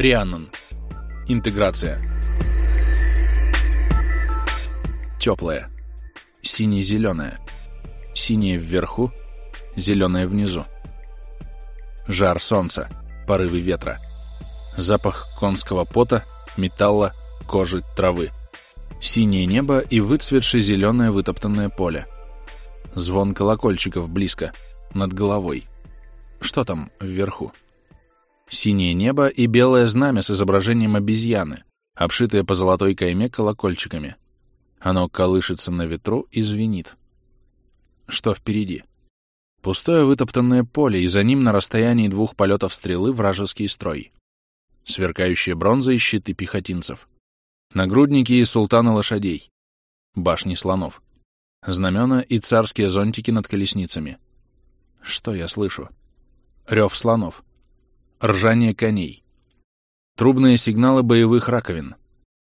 Рианнон. Интеграция. Теплая. Сине-зеленая. Синее вверху, зеленое внизу. Жар солнца, порывы ветра. Запах конского пота, металла, кожи, травы. Синее небо и выцветшее зеленое вытоптанное поле. Звон колокольчиков близко, над головой. Что там вверху? Синее небо и белое знамя с изображением обезьяны, обшитое по золотой кайме колокольчиками. Оно колышется на ветру и звенит. Что впереди? Пустое вытоптанное поле, и за ним на расстоянии 2 полетов стрелы вражеский строй. Сверкающие бронзой щиты пехотинцев. Нагрудники и султаны лошадей. Башни слонов. Знамена и царские зонтики над колесницами. Что я слышу? Рев слонов. Ржание коней. Трубные сигналы боевых раковин.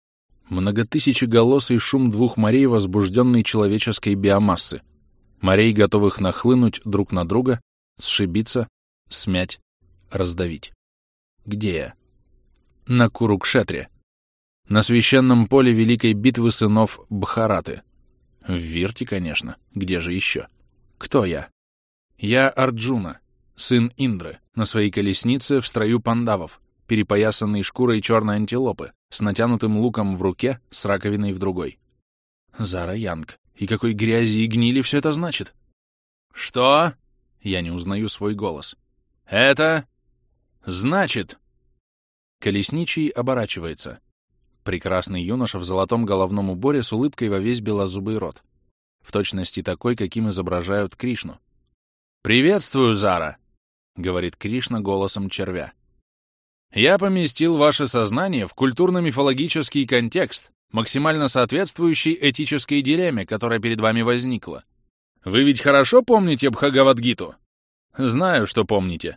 Многотысячеголосый шум 2 морей возбужденной человеческой биомассы. Морей, готовых нахлынуть друг на друга, сшибиться, смять, раздавить. Где я? На Курукшетре. На священном поле великой битвы сынов Бхараты. В Вирте, конечно. Где же еще? Кто я? Я Арджуна, сын Индры, на своей колеснице в строю пандавов, перепоясанный шкурой черной антилопы, с натянутым луком в руке, с раковиной в другой. Зара Янг. И какой грязи и гнили все это значит? Что? Я не узнаю свой голос. Это значит... Колесничий оборачивается. Прекрасный юноша в золотом головном уборе с улыбкой во весь белозубый рот. В точности такой, каким изображают Кришну. «Приветствую, Зара!» — говорит Кришна голосом червя. «Я поместил ваше сознание в культурно-мифологический контекст, максимально соответствующий этической дилемме, которая перед вами возникла. Вы ведь хорошо помните Бхагавад-гиту? Знаю, что помните».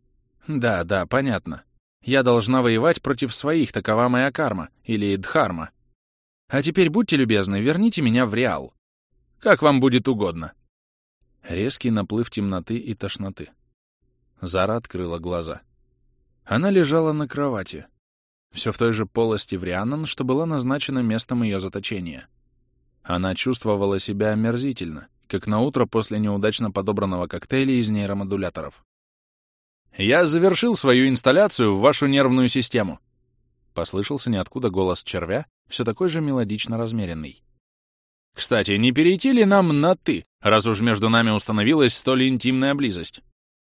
«Да, понятно. Я должна воевать против своих, такова моя карма, или дхарма. А теперь, будьте любезны, верните меня в реал. Как вам будет угодно». Резкий наплыв темноты и тошноты. Зара открыла глаза. Она лежала на кровати. Все в той же полости в Рианнон, что была назначена местом ее заточения. Она чувствовала себя омерзительно, как наутро после неудачно подобранного коктейля из нейромодуляторов. «Я завершил свою инсталляцию в вашу нервную систему», — послышался ниоткуда голос червя, все такой же мелодично размеренный. «Кстати, не перейти ли нам на «ты», раз уж между нами установилась столь интимная близость?»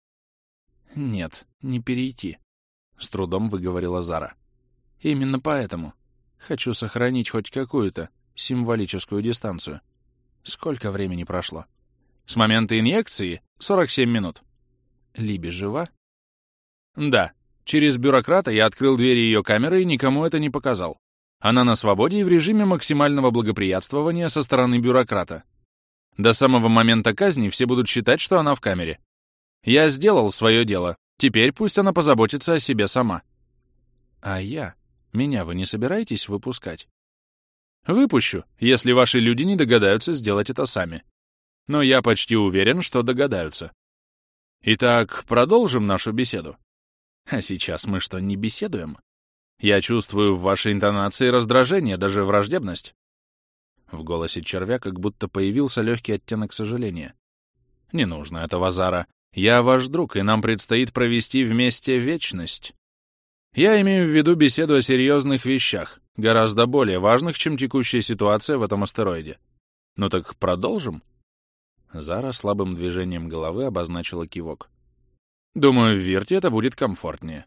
«Нет, не перейти», — с трудом выговорила Зара. «Именно поэтому. Хочу сохранить хоть какую-то символическую дистанцию. Сколько времени прошло?» «С момента инъекции 47 минут». «Либи жива?» «Да. Через бюрократа я открыл двери ее камеры и никому это не показал. Она на свободе и в режиме максимального благоприятствования со стороны бюрократа. До самого момента казни все будут считать, что она в камере. Я сделал свое дело. Теперь пусть она позаботится о себе сама». «А я? Меня вы не собираетесь выпускать?» «Выпущу, если ваши люди не догадаются сделать это сами. Но я почти уверен, что догадаются. Итак, продолжим нашу беседу. А сейчас мы что, не беседуем? Я чувствую в вашей интонации раздражение, даже враждебность». В голосе червя как будто появился легкий оттенок сожаления. «Не нужно этого, Зара. Я ваш друг, и нам предстоит провести вместе вечность. Я имею в виду беседу о серьезных вещах, гораздо более важных, чем текущая ситуация в этом астероиде. Ну так продолжим?» Зара слабым движением головы обозначила кивок. «Думаю, в Вирте это будет комфортнее».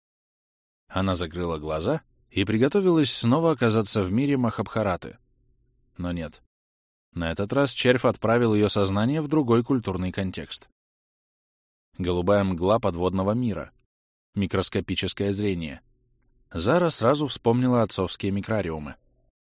Она закрыла глаза и приготовилась снова оказаться в мире Махабхараты. Но нет. На этот раз червь отправил ее сознание в другой культурный контекст. Голубая мгла подводного мира. Микроскопическое зрение. Зара сразу вспомнила отцовские микрориумы.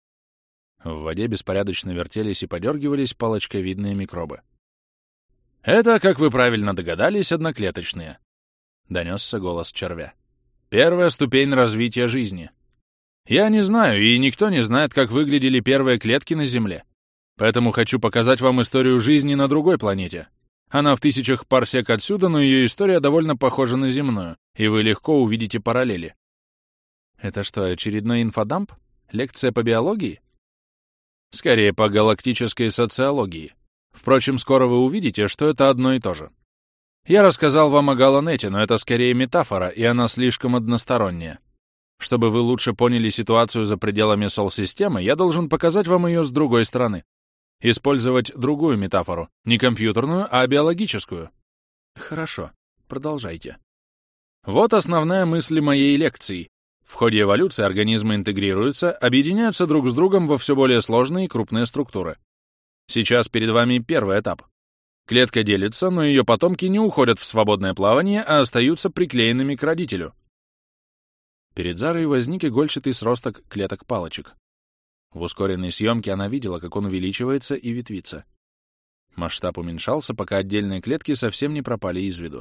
В воде беспорядочно вертелись и подергивались палочковидные микробы. «Это, как вы правильно догадались, одноклеточные», — донесся голос червя. «Первая ступень развития жизни. Я не знаю, и никто не знает, как выглядели первые клетки на Земле. Поэтому хочу показать вам историю жизни на другой планете. Она в 1000 парсек отсюда, но ее история довольно похожа на земную, и вы легко увидите параллели. Это что, очередной инфодамп? Лекция по биологии? Скорее, по галактической социологии. Впрочем, скоро вы увидите, что это одно и то же. Я рассказал вам о Галанете, но это скорее метафора, и она слишком односторонняя. Чтобы вы лучше поняли ситуацию за пределами Сол-системы, я должен показать вам ее с другой стороны. Использовать другую метафору, не компьютерную, а биологическую. Хорошо, продолжайте. Вот основная мысль моей лекции. В ходе эволюции организмы интегрируются, объединяются друг с другом во все более сложные и крупные структуры. Сейчас перед вами первый этап. Клетка делится, но ее потомки не уходят в свободное плавание, а остаются приклеенными к родителю. Перед Зарой возник игольчатый сросток клеток-палочек. В ускоренной съемке она видела, как он увеличивается и ветвится. Масштаб уменьшался, пока отдельные клетки совсем не пропали из виду.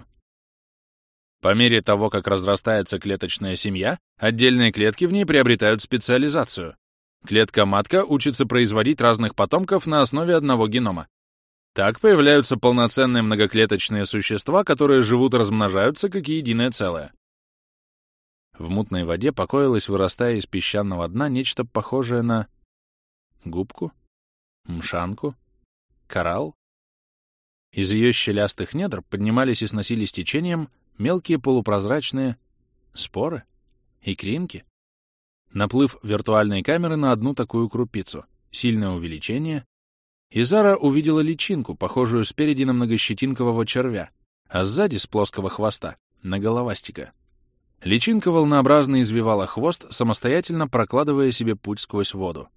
По мере того, как разрастается клеточная семья, отдельные клетки в ней приобретают специализацию. Клетка-матка учится производить разных потомков на основе одного генома. Так появляются полноценные многоклеточные существа, которые живут и размножаются как единое целое. В мутной воде покоилось, вырастая из песчаного дна, нечто похожее на губку, мшанку, коралл. Из ее щелястых недр поднимались и сносились течением мелкие полупрозрачные споры, икринки. Наплыв виртуальной камеры на одну такую крупицу, сильное увеличение, и Зара увидела личинку, похожую спереди на многощетинкового червя, а сзади, с плоского хвоста, на головастика. Личинка волнообразно извивала хвост, самостоятельно прокладывая себе путь сквозь воду.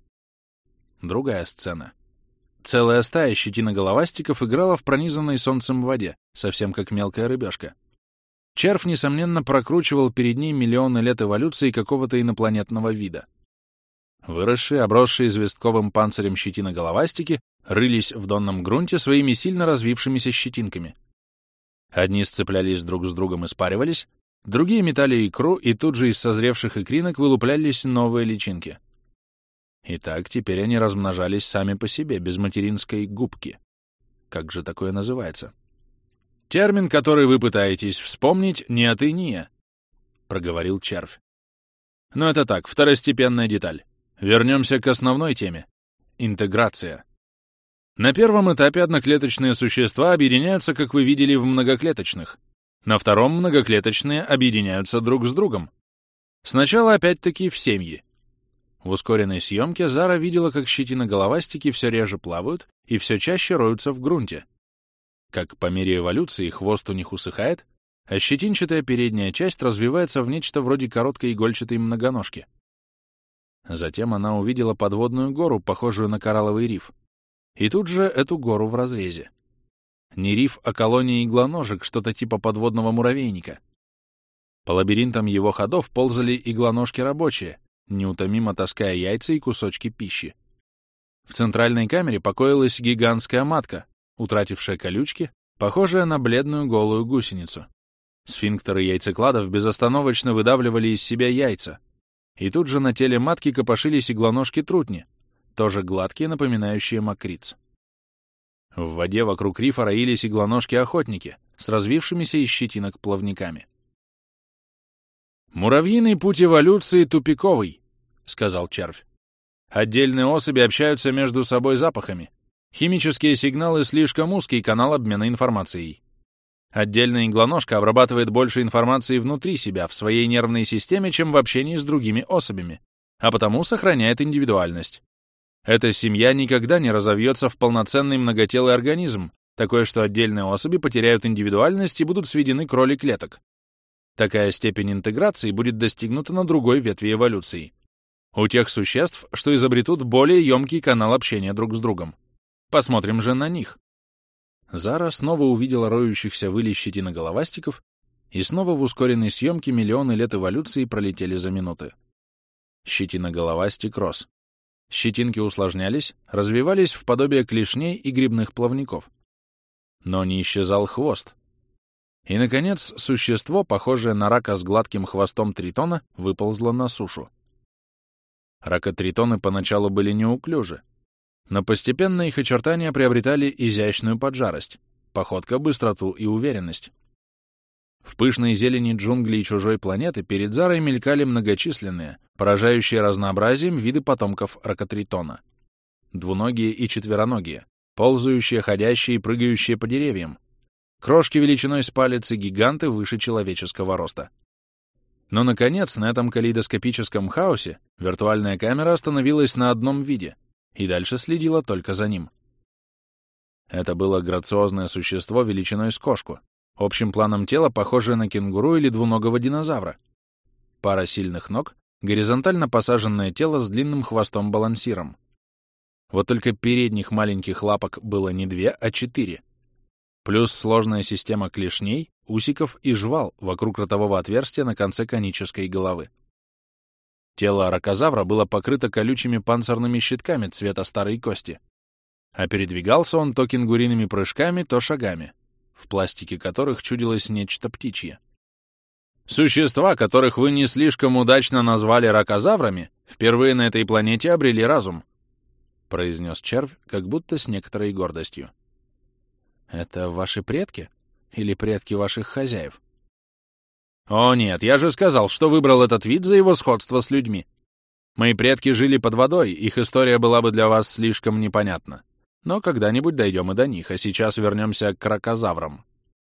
Другая сцена. Целая стая щетиноголовастиков играла в пронизанной солнцем воде, совсем как мелкая рыбешка. Червь, несомненно, прокручивал перед ней миллионы лет эволюции какого-то инопланетного вида. Выросшие, обросшие известковым панцирем щетиноголовастики рылись в донном грунте своими сильно развившимися щетинками. Одни сцеплялись друг с другом и спаривались, другие метали икру, и тут же из созревших икринок вылуплялись новые личинки. Итак, теперь они размножались сами по себе, без материнской губки. Как же такое называется? Термин, который вы пытаетесь вспомнить, не атения, — проговорил червь. Но это так, второстепенная деталь. Вернемся к основной теме — интеграция. На первом этапе одноклеточные существа объединяются, как вы видели, в многоклеточных. На втором многоклеточные объединяются друг с другом. Сначала опять-таки в семьи. В ускоренной съемке Зара видела, как щетиноголовастики все реже плавают и все чаще роются в грунте. Как по мере эволюции хвост у них усыхает, а щетинчатая передняя часть развивается в нечто вроде короткой игольчатой многоножки. Затем она увидела подводную гору, похожую на коралловый риф. И тут же эту гору в разрезе. Не риф, а колония иглоножек, что-то типа подводного муравейника. По лабиринтам его ходов ползали иглоножки рабочие, неутомимо таская яйца и кусочки пищи. В центральной камере покоилась гигантская матка, утратившая колючки, похожая на бледную голую гусеницу. Сфинктеры яйцекладов безостановочно выдавливали из себя яйца, и тут же на теле матки копошились иглоножки-трутни, тоже гладкие, напоминающие мокриц. В воде вокруг рифа роились иглоножки-охотники с развившимися из щетинок плавниками. «Муравьиный путь эволюции тупиковый», — сказал червь. «Отдельные особи общаются между собой запахами. Химические сигналы — слишком узкий канал обмена информацией. Отдельная иглоножка обрабатывает больше информации внутри себя, в своей нервной системе, чем в общении с другими особями, а потому сохраняет индивидуальность. Эта семья никогда не разовьется в полноценный многотелый организм, такое, что отдельные особи потеряют индивидуальность и будут сведены к роли клеток. Такая степень интеграции будет достигнута на другой ветви эволюции. У тех существ, что изобретут более емкий канал общения друг с другом. Посмотрим же на них». Зара снова увидела роющихся выли щетиноголовастиков, и снова в ускоренной съемке миллионы лет эволюции пролетели за минуты. Щетиноголовастик рос. Щетинки усложнялись, развивались в подобие клешней и грибных плавников. Но не исчезал хвост. И, наконец, существо, похожее на рака с гладким хвостом тритона, выползло на сушу. Ракотритоны поначалу были неуклюжи, но постепенно их очертания приобретали изящную поджарость, походка, быстроту и уверенность. В пышной зелени джунглей чужой планеты перед Зарой мелькали многочисленные, поражающие разнообразием виды потомков ракотритона. Двуногие и четвероногие, ползающие, ходящие и прыгающие по деревьям. Крошки величиной с палец и гиганты выше человеческого роста. Но, наконец, на этом калейдоскопическом хаосе виртуальная камера остановилась на одном виде и дальше следила только за ним. Это было грациозное существо величиной с кошку, общим планом тела похожее на кенгуру или двуногого динозавра. Пара сильных ног, горизонтально посаженное тело с длинным хвостом-балансиром. Вот только передних маленьких лапок было не 2, а 4. Плюс сложная система клешней, усиков и жвал вокруг ротового отверстия на конце конической головы. Тело ракозавра было покрыто колючими панцирными щитками цвета старой кости, а передвигался он то кенгуриными прыжками, то шагами, в пластике которых чудилось нечто птичье. Существа, которых вы не слишком удачно назвали ракозаврами, впервые на этой планете обрели разум, — произнес червь, как будто с некоторой гордостью. «Это ваши предки? Или предки ваших хозяев?» «О нет, я же сказал, что выбрал этот вид за его сходство с людьми. Мои предки жили под водой, их история была бы для вас слишком непонятна. Но когда-нибудь дойдем и до них, а сейчас вернемся к ракозаврам».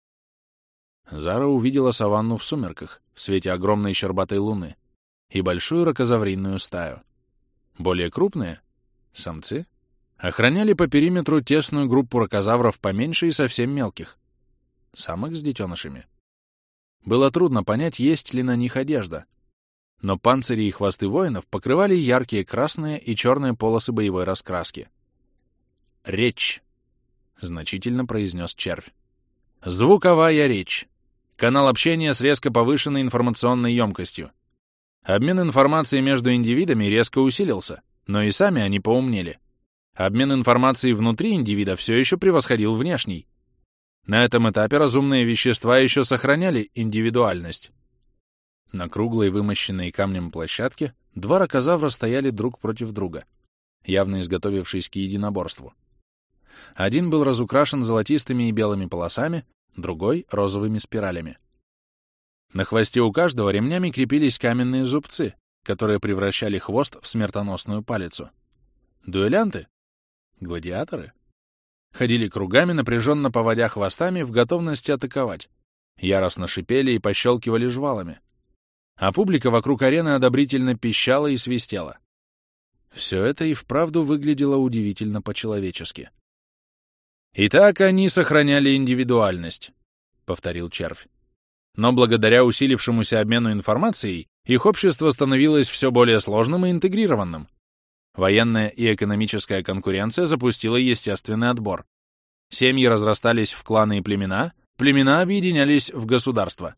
Зара увидела саванну в сумерках, в свете огромной щербатой луны, и большую ракозавринную стаю. Более крупные — самцы — охраняли по периметру тесную группу ракозавров поменьше и совсем мелких — самок с детенышами. Было трудно понять, есть ли на них одежда, но панцири и хвосты воинов покрывали яркие красные и черные полосы боевой раскраски. «Речь», — значительно произнес червь. «Звуковая речь. Канал общения с резко повышенной информационной емкостью. Обмен информацией между индивидами резко усилился, но и сами они поумнели. Обмен информацией внутри индивида все еще превосходил внешний. На этом этапе разумные вещества еще сохраняли индивидуальность». На круглой, вымощенной камнем площадке два ракозавра стояли друг против друга, явно изготовившись к единоборству. Один был разукрашен золотистыми и белыми полосами, другой — розовыми спиралями. На хвосте у каждого ремнями крепились каменные зубцы, которые превращали хвост в смертоносную палицу. Дуэлянты? Гладиаторы? Ходили кругами, напряженно поводя хвостами в готовности атаковать, яростно шипели и пощелкивали жвалами. А публика вокруг арены одобрительно пищала и свистела. Все это и вправду выглядело удивительно по-человечески. «Итак, они сохраняли индивидуальность», — повторил червь. «Но благодаря усилившемуся обмену информацией их общество становилось все более сложным и интегрированным. Военная и экономическая конкуренция запустила естественный отбор. Семьи разрастались в кланы и племена, племена объединялись в государства».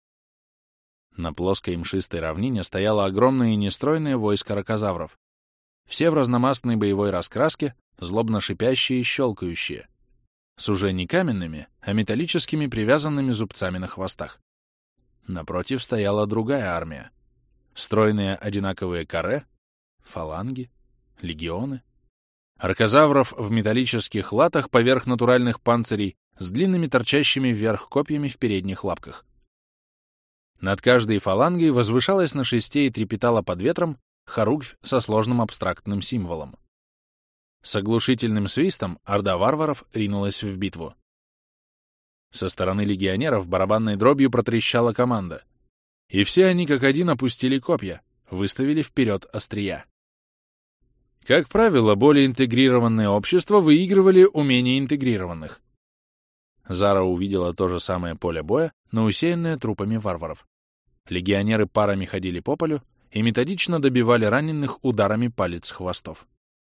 На плоской мшистой равнине стояло огромное и нестройное войско ракозавров. Все в разномастной боевой раскраске, злобно шипящие и щелкающие, с уже не каменными, а металлическими привязанными зубцами на хвостах. Напротив стояла другая армия. Стройные одинаковые каре, фаланги, легионы. Ракозавров в металлических латах поверх натуральных панцирей с длинными торчащими вверх копьями в передних лапках. Над каждой фалангой возвышалась на шесте и трепетала под ветром хоругвь со сложным абстрактным символом. С оглушительным свистом орда варваров ринулась в битву. Со стороны легионеров барабанной дробью протрещала команда, и все они как один опустили копья, выставили вперед острия. Как правило, более интегрированные общества выигрывали у менее интегрированных. Зара увидела то же самое поле боя, но усеянное трупами варваров. Легионеры парами ходили по полю и методично добивали раненых ударами палец хвостов.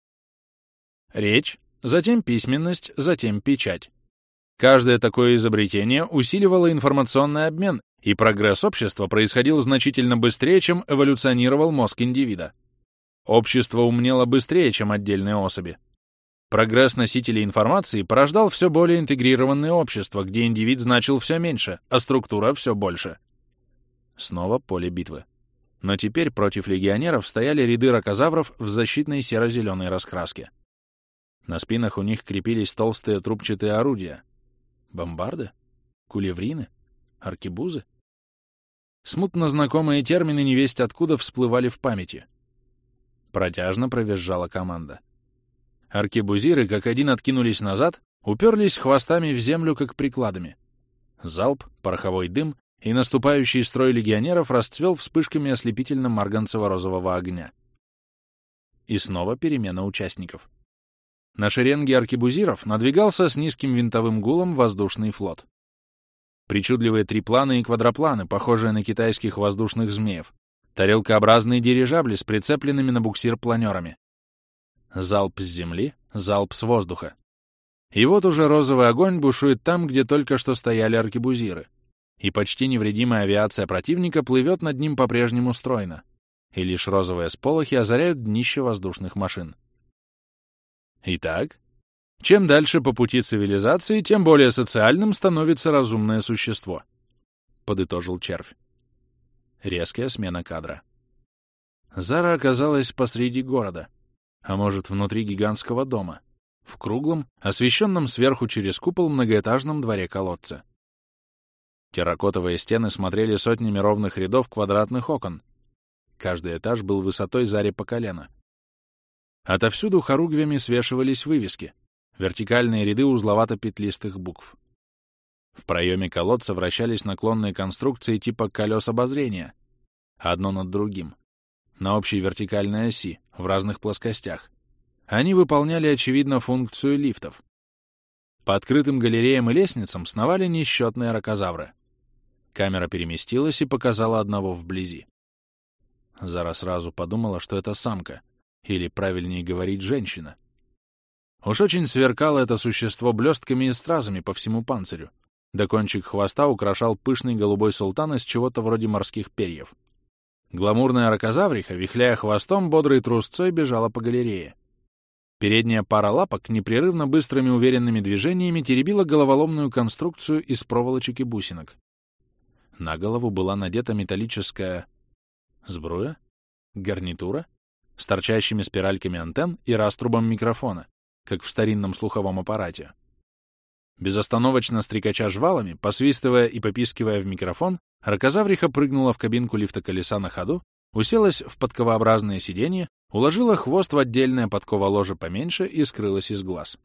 Речь, затем письменность, затем печать. Каждое такое изобретение усиливало информационный обмен, и прогресс общества происходил значительно быстрее, чем эволюционировал мозг индивида. Общество умнело быстрее, чем отдельные особи. Прогресс носителей информации порождал все более интегрированные общества, где индивид значил все меньше, а структура все больше. Снова поле битвы. Но теперь против легионеров стояли ряды ракозавров в защитной серо-зеленой раскраске. На спинах у них крепились толстые трубчатые орудия. Бомбарды? Кулеврины? Аркебузы? Смутно знакомые термины невесть откуда всплывали в памяти. Протяжно провизжала команда. Аркебузиры как один откинулись назад, уперлись хвостами в землю, как прикладами. Залп, пороховой дым, и наступающий строй легионеров расцвел вспышками ослепительно-марганцево-розового огня. И снова перемена участников. На шеренге аркебузиров надвигался с низким винтовым гулом воздушный флот. Причудливые трипланы и квадропланы, похожие на китайских воздушных змеев, тарелкообразные дирижабли с прицепленными на буксир планерами. Залп с земли, залп с воздуха. И вот уже розовый огонь бушует там, где только что стояли аркебузиры, и почти невредимая авиация противника плывет над ним по-прежнему стройно, и лишь розовые сполохи озаряют днище воздушных машин. Итак, чем дальше по пути цивилизации, тем более социальным становится разумное существо, — подытожил червь. Резкая смена кадра. Зара оказалась посреди города, а может, внутри гигантского дома, в круглом, освещенном сверху через купол многоэтажном дворе-колодце. Терракотовые стены смотрели сотнями ровных рядов квадратных окон. Каждый этаж был высотой Заре по колено. Отовсюду хоругвями свешивались вывески, вертикальные ряды узловато-петлистых букв. В проеме колодца вращались наклонные конструкции типа колес обозрения, одно над другим, на общей вертикальной оси, в разных плоскостях. Они выполняли, очевидно, функцию лифтов. По открытым галереям и лестницам сновали несчетные ракозавры. Камера переместилась и показала одного вблизи. Зара сразу подумала, что это самка, или, правильнее говорить, женщина. Уж очень сверкало это существо блестками и стразами по всему панцирю, да кончик хвоста украшал пышный голубой султан из чего-то вроде морских перьев. Гламурная ракозавриха, вихляя хвостом, бодрой трусцой бежала по галерее. Передняя пара лапок непрерывно быстрыми уверенными движениями теребила головоломную конструкцию из проволочек и бусинок. На голову была надета металлическая сбруя, гарнитура с торчащими спиральками антенн и раструбом микрофона, как в старинном слуховом аппарате. Безостановочно стрекача жвалами, посвистывая и попискивая в микрофон, ракозавриха прыгнула в кабинку лифта-колеса на ходу, уселась в подковообразное сиденье, уложила хвост в отдельное подковоложе поменьше и скрылась из глаз.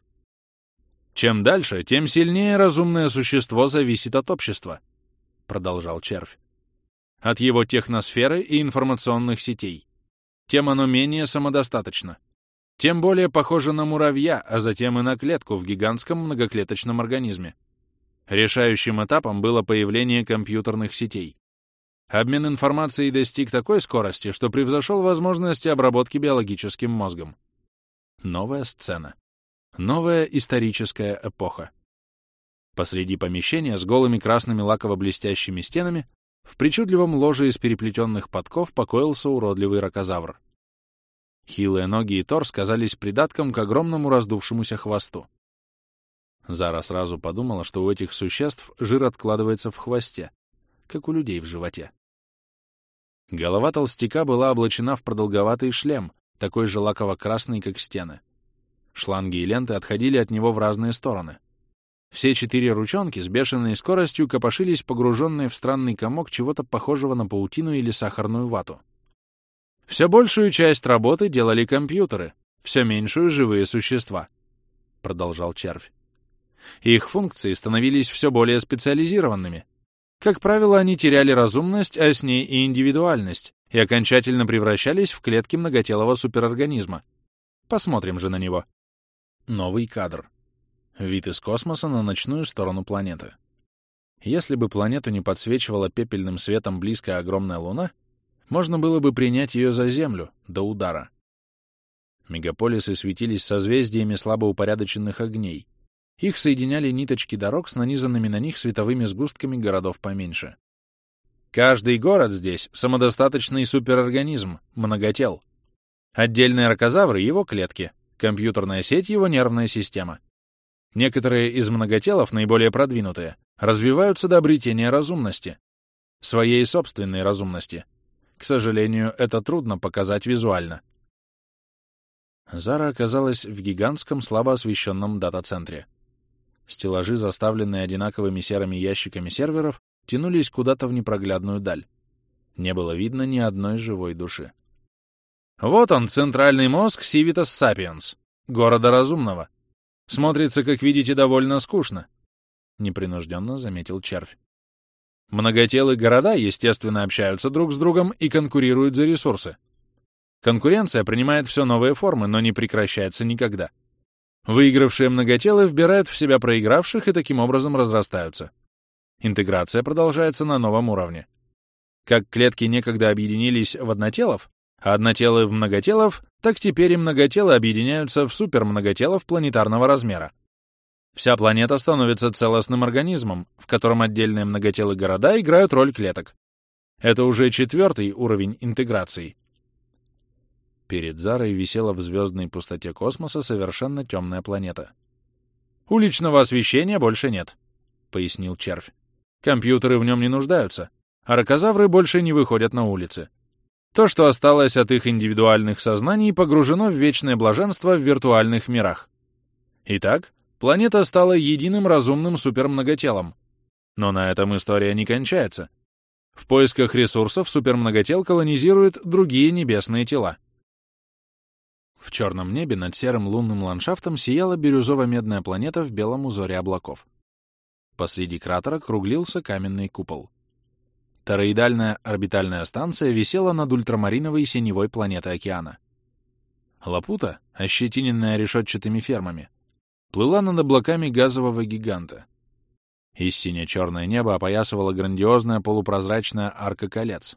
«Чем дальше, тем сильнее разумное существо зависит от общества», — продолжал червь. «От его техносферы и информационных сетей. Тем оно менее самодостаточно. Тем более похоже на муравья, а затем и на клетку в гигантском многоклеточном организме. Решающим этапом было появление компьютерных сетей. Обмен информацией достиг такой скорости, что превзошел возможности обработки биологическим мозгом. Новая сцена. Новая историческая эпоха. Посреди помещения с голыми красными лаково-блестящими стенами в причудливом ложе из переплетенных подков покоился уродливый ракозавр. Хилые ноги и торс казались придатком к огромному раздувшемуся хвосту. Зара сразу подумала, что у этих существ жир откладывается в хвосте, как у людей в животе. Голова толстяка была облачена в продолговатый шлем, такой же лаково-красный, как стены. Шланги и ленты отходили от него в разные стороны. Все 4 ручонки с бешеной скоростью копошились, погруженные в странный комок чего-то похожего на паутину или сахарную вату. Все большую часть работы делали компьютеры, все меньшую — живые существа, — продолжал червь. Их функции становились все более специализированными. Как правило, они теряли разумность, а с ней и индивидуальность, и окончательно превращались в клетки многотелого суперорганизма. Посмотрим же на него. Новый кадр. Вид из космоса на ночную сторону планеты. Если бы планету не подсвечивала пепельным светом близкая огромная луна, можно было бы принять ее за Землю до удара. Мегаполисы светились созвездиями слабо упорядоченных огней. Их соединяли ниточки дорог с нанизанными на них световыми сгустками городов поменьше. Каждый город здесь — самодостаточный суперорганизм, многотел. Отдельные ракозавры — его клетки, компьютерная сеть — его нервная система. Некоторые из многотелов, наиболее продвинутые, развиваются до обретения разумности, своей собственной разумности. К сожалению, это трудно показать визуально. Зара оказалась в гигантском слабо освещенном дата-центре. Стеллажи, заставленные одинаковыми серыми ящиками серверов, тянулись куда-то в непроглядную даль. Не было видно ни одной живой души. Вот он, центральный мозг Civitas Sapiens, города разумного. Смотрится, как видите, довольно скучно, — непринужденно заметил червь. Многотелые города, естественно, общаются друг с другом и конкурируют за ресурсы. Конкуренция принимает все новые формы, но не прекращается никогда. Выигравшие многотелые вбирают в себя проигравших и таким образом разрастаются. Интеграция продолжается на новом уровне. Как клетки некогда объединились в однотелов, а однотелые в многотелов, так теперь и многотелые объединяются в супермноготелов планетарного размера. Вся планета становится целостным организмом, в котором отдельные многотелые города играют роль клеток. Это уже 4-й уровень интеграции. Перед Зарой висела в звездной пустоте космоса совершенно темная планета. «Уличного освещения больше нет», — пояснил червь. «Компьютеры в нем не нуждаются, а ракозавры больше не выходят на улицы. То, что осталось от их индивидуальных сознаний, погружено в вечное блаженство в виртуальных мирах. Итак, планета стала единым разумным супермноготелом. Но на этом история не кончается. В поисках ресурсов супермноготел колонизирует другие небесные тела. В черном небе над серым лунным ландшафтом сияла бирюзово-медная планета в белом узоре облаков. Посреди кратера круглился каменный купол. Тороидальная орбитальная станция висела над ультрамариновой синевой планетой океана. Лапута, ощетиненная решетчатыми фермами, плыла над облаками газового гиганта. И сине-черное небо опоясывала грандиозная полупрозрачная арка колец.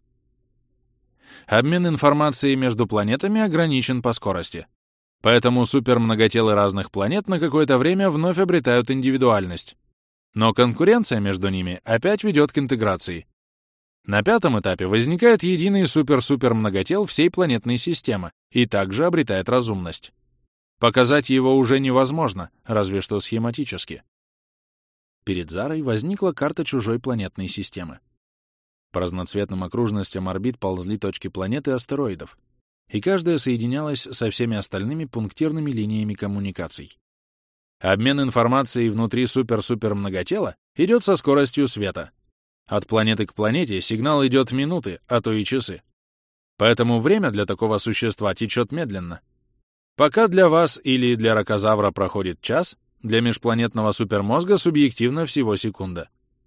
Обмен информацией между планетами ограничен по скорости. Поэтому супермноготелы разных планет на какое-то время вновь обретают индивидуальность. Но конкуренция между ними опять ведет к интеграции. На 5-м этапе возникает единый супер-супер-многотел всей планетной системы и также обретает разумность. Показать его уже невозможно, разве что схематически. Перед Зарой возникла карта чужой планетной системы. По разноцветным окружностям орбит ползли точки планет и астероидов, и каждая соединялась со всеми остальными пунктирными линиями коммуникаций. Обмен информацией внутри супер-супер-многотела идет со скоростью света. От планеты к планете сигнал идет минуты, а то и часы. Поэтому время для такого существа течет медленно. Пока для вас или для ракозавра проходит час, для межпланетного супермозга субъективно всего секунда.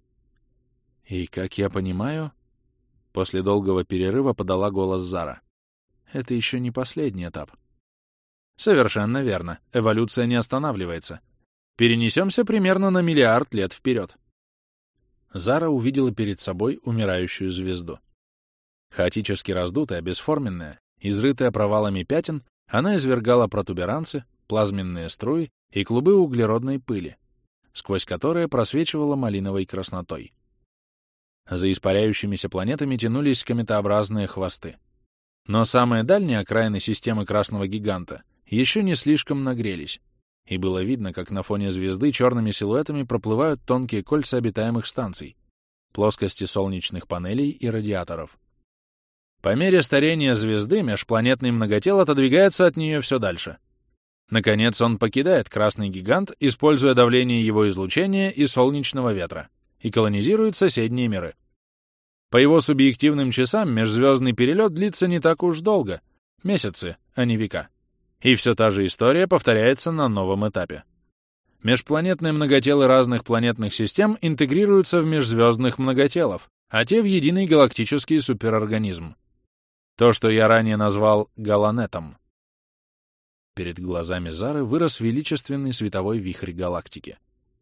И, как я понимаю, после долгого перерыва подала голос Зара. Это еще не последний этап. Совершенно верно. Эволюция не останавливается. Перенесемся примерно на миллиард лет вперед. Зара увидела перед собой умирающую звезду. Хаотически раздутая, бесформенная, изрытая провалами пятен, она извергала протуберанцы, плазменные струи и клубы углеродной пыли, сквозь которые просвечивала малиновой краснотой. За испаряющимися планетами тянулись кометообразные хвосты. Но самые дальние окраины системы Красного Гиганта еще не слишком нагрелись, и было видно, как на фоне звезды черными силуэтами проплывают тонкие кольца обитаемых станций, плоскости солнечных панелей и радиаторов. По мере старения звезды межпланетный многотел отодвигается от нее все дальше. Наконец он покидает Красный Гигант, используя давление его излучения и солнечного ветра, и колонизирует соседние миры. По его субъективным часам межзвездный перелет длится не так уж долго, месяцы, а не века. И все та же история повторяется на новом этапе. Межпланетные многотелы разных планетных систем интегрируются в межзвездных многотелов, а те в единый галактический суперорганизм. То, что я ранее назвал галанетом. Перед глазами Зары вырос величественный световой вихрь галактики.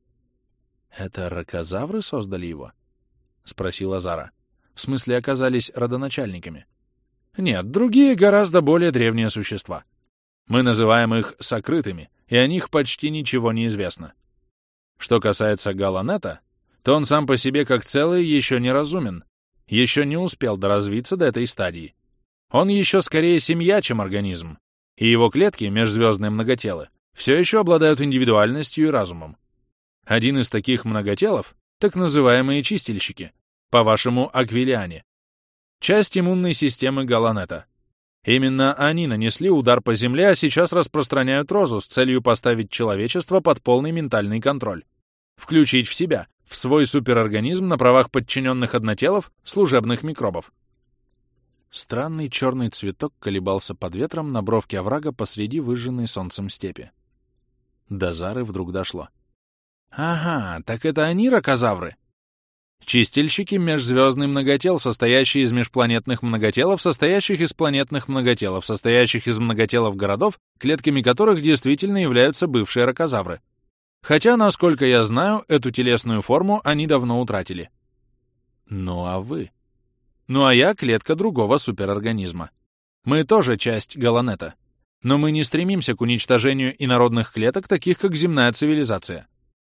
«Это ракозавры создали его?» — спросила Зара. «В смысле, оказались родоначальниками?» «Нет, другие гораздо более древние существа. Мы называем их сокрытыми, и о них почти ничего не известно. Что касается галанета, то он сам по себе как целый еще не разумен, еще не успел доразвиться до этой стадии. Он еще скорее семья, чем организм, и его клетки, межзвездные многотелы, все еще обладают индивидуальностью и разумом. Один из таких многотелов — так называемые чистильщики, по-вашему, аквилиане, часть иммунной системы галанета. Именно они нанесли удар по Земле, а сейчас распространяют розу с целью поставить человечество под полный ментальный контроль, включить в себя, в свой суперорганизм на правах подчиненных однотелов, служебных микробов. Странный черный цветок колебался под ветром на бровке оврага посреди выжженной солнцем степи. До Зары вдруг дошло. Ага, так это они ракозавры? Чистильщики межзвездный многотел, состоящие из межпланетных многотелов, состоящих из планетных многотелов, состоящих из многотелов городов, клетками которых действительно являются бывшие ракозавры. Хотя, насколько я знаю, эту телесную форму они давно утратили. Ну а вы? Ну а я клетка другого суперорганизма. Мы тоже часть Галанета. Но мы не стремимся к уничтожению инородных клеток, таких как земная цивилизация.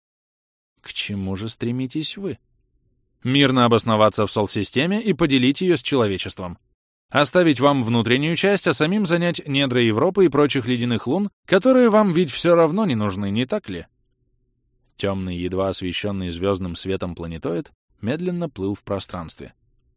К чему же стремитесь вы? Мирно обосноваться в Сол-системе и поделить ее с человечеством. Оставить вам внутреннюю часть, а самим занять недра Европы и прочих ледяных лун, которые вам ведь все равно не нужны, не так ли? Темный, едва освещенный звездным светом планетоид медленно плыл в пространстве.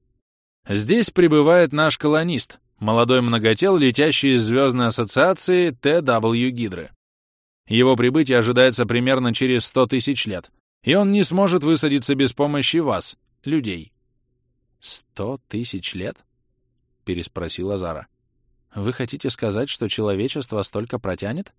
Здесь прибывает наш колонист, молодой многотел, летящий из звездной ассоциации TW Гидры. Его прибытие ожидается примерно через 100 тысяч лет, и он не сможет высадиться без помощи вас, людей. 100 тысяч лет? Переспросила Зара. Вы хотите сказать, что человечество столько протянет?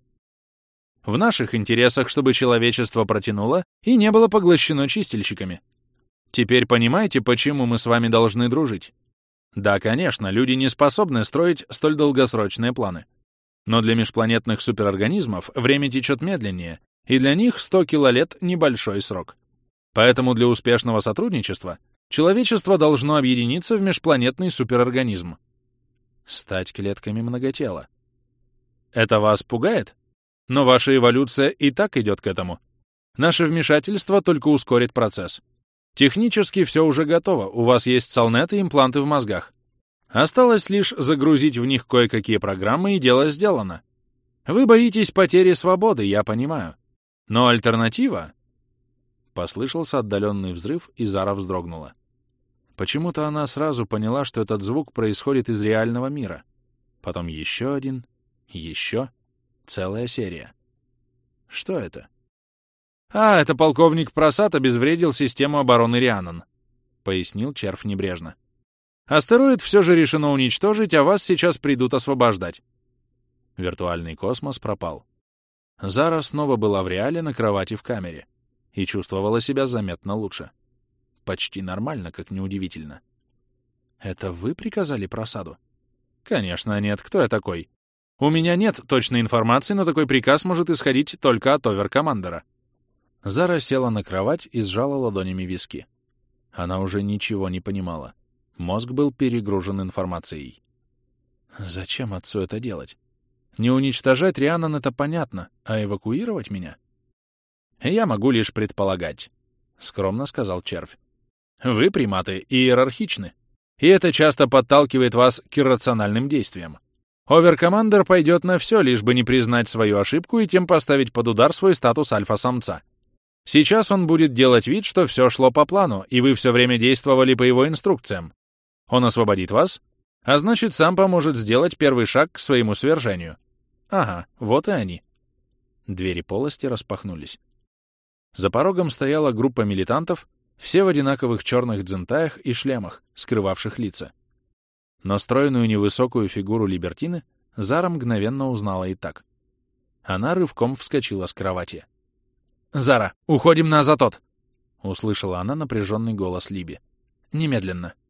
В наших интересах, чтобы человечество протянуло и не было поглощено чистильщиками. Теперь понимаете, почему мы с вами должны дружить? Да, конечно, люди не способны строить столь долгосрочные планы. Но для межпланетных суперорганизмов время течет медленнее, и для них 100 килолет — небольшой срок. Поэтому для успешного сотрудничества человечество должно объединиться в межпланетный суперорганизм. Стать клетками многотела. Это вас пугает? Но ваша эволюция и так идет к этому. Наше вмешательство только ускорит процесс. Технически все уже готово, у вас есть Солнет и импланты в мозгах. Осталось лишь загрузить в них кое-какие программы, и дело сделано. Вы боитесь потери свободы, я понимаю. Но альтернатива... Послышался отдаленный взрыв, и Зара вздрогнула. Почему-то она сразу поняла, что этот звук происходит из реального мира. Потом еще один, еще, целая серия. Что это? Это полковник Прасад обезвредил систему обороны Рианон, пояснил Червь небрежно. Астероид все же решено уничтожить, а вас сейчас придут освобождать. Виртуальный космос пропал. Зара снова была в реале на кровати в камере и чувствовала себя заметно лучше. Почти нормально, как неудивительно. Это вы приказали Прасаду? Конечно нет, кто я такой? У меня нет точной информации, но такой приказ может исходить только от оверкомандера. Зара села на кровать и сжала ладонями виски. Она уже ничего не понимала. Мозг был перегружен информацией. Зачем отцу это делать? Не уничтожать Рианон — это понятно, а эвакуировать меня? Я могу лишь предполагать, — скромно сказал Червь. Вы, приматы, иерархичны, и это часто подталкивает вас к иррациональным действиям. Оверкомандер пойдет на все, лишь бы не признать свою ошибку и тем поставить под удар свой статус альфа-самца. Сейчас он будет делать вид, что все шло по плану, и вы все время действовали по его инструкциям. Он освободит вас, а значит, сам поможет сделать первый шаг к своему свержению. Ага, вот и они. Двери полости распахнулись. За порогом стояла группа милитантов, все в одинаковых черных дзентаях и шлемах, скрывавших лица. Но стройную невысокую фигуру Либертины Зара мгновенно узнала и так. Она рывком вскочила с кровати. «Зара, уходим на Азатот!» — услышала она напряженный голос Либи. «Немедленно!»